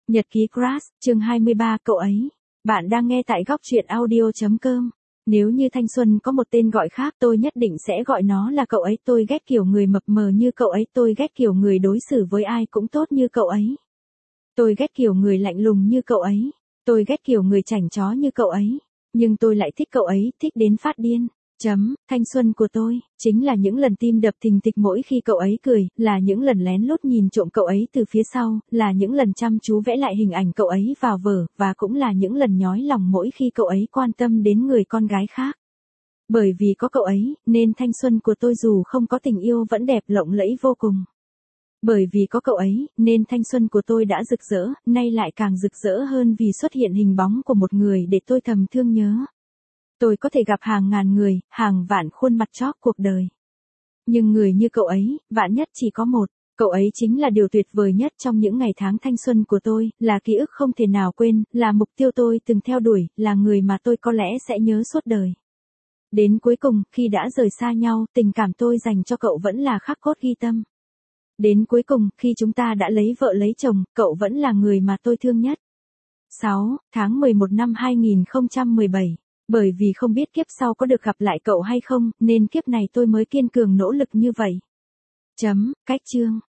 Nhật ký Crush, chương 23, cậu ấy. Bạn đang nghe tại góc truyện audio.com. Nếu như thanh xuân có một tên gọi khác tôi nhất định sẽ gọi nó là cậu ấy. Tôi ghét kiểu người mập mờ như cậu ấy. Tôi ghét kiểu người đối xử với ai cũng tốt như cậu ấy. Tôi ghét kiểu người lạnh lùng như cậu ấy. Tôi ghét kiểu người chảnh chó như cậu ấy. Nhưng tôi lại thích cậu ấy, thích đến phát điên. Thanh xuân của tôi, chính là những lần tim đập thình thịch mỗi khi cậu ấy cười, là những lần lén lút nhìn trộm cậu ấy từ phía sau, là những lần chăm chú vẽ lại hình ảnh cậu ấy vào vở, và cũng là những lần nhói lòng mỗi khi cậu ấy quan tâm đến người con gái khác. Bởi vì có cậu ấy, nên thanh xuân của tôi dù không có tình yêu vẫn đẹp lộng lẫy vô cùng. Bởi vì có cậu ấy, nên thanh xuân của tôi đã rực rỡ, nay lại càng rực rỡ hơn vì xuất hiện hình bóng của một người để tôi thầm thương nhớ. Tôi có thể gặp hàng ngàn người, hàng vạn khuôn mặt chóp cuộc đời. Nhưng người như cậu ấy, vạn nhất chỉ có một. Cậu ấy chính là điều tuyệt vời nhất trong những ngày tháng thanh xuân của tôi, là ký ức không thể nào quên, là mục tiêu tôi từng theo đuổi, là người mà tôi có lẽ sẽ nhớ suốt đời. Đến cuối cùng, khi đã rời xa nhau, tình cảm tôi dành cho cậu vẫn là khắc cốt ghi tâm. Đến cuối cùng, khi chúng ta đã lấy vợ lấy chồng, cậu vẫn là người mà tôi thương nhất. 6 tháng 11 năm 2017. Bởi vì không biết kiếp sau có được gặp lại cậu hay không, nên kiếp này tôi mới kiên cường nỗ lực như vậy. Cách chương.